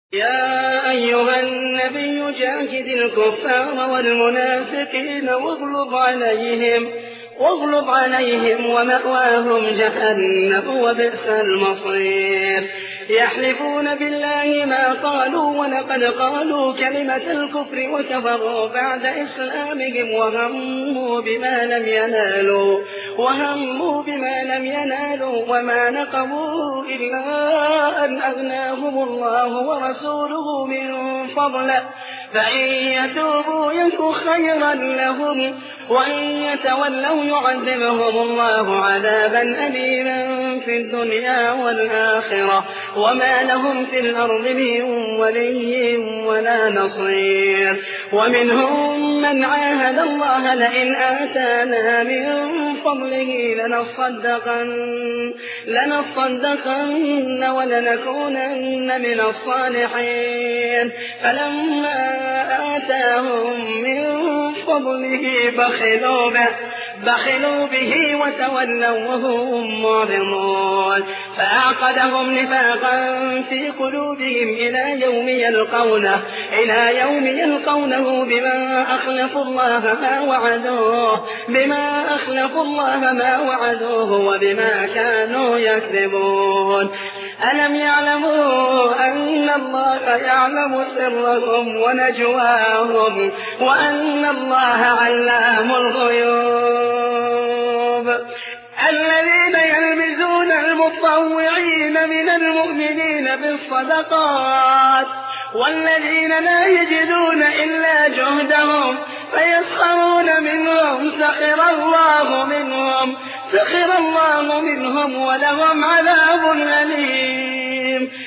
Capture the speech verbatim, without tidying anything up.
يا أيها النبي جاهد الكفار والمنافقين واغلظ عليهم واغلظ عليهم ومأواهم جهنم وبئس المصير. يحلفون بالله ما قالوا ولقد قالوا كلمة الكفر وكفروا بعد إسلامهم وهموا بما لم ينالوا وهموا بما لم ينالوا وما نقموا إلا أن أغناهم الله ورسوله من فضله فإن يتوبوا يك خيرا لهم وإن يتولوا يعذبهم الله عذابا أليما في الدنيا والآخرة وما لهم في الأرض من ولي ولا نصير. ومنهم من عاهد الله لئن آتانا من فضله لنصدقن, لنصدقن ولنكونن من الصالحين فلما آتاهم من فضله بخلوا به, بخلوا به وتولوا وهم معرضون فأعقدهم نفاقا في قلوبهم إلى يوم يلقونه إلى يوم يلقونه بما أخلفوا الله ما وعدوه بما أخلفوا الله ما وعدوه وبما كانوا يكذبون. ألم يعلموا أن الله يعلم سرهم ونجواهم وأن الله علام الغيوب. الذين يلمزون المطوعين من المؤمنين بالصدقات والذين لا يجدون إلا جهدهم فيسخرون منهم سخر الله منهم سخر الله منهم ولهم عذاب أليم.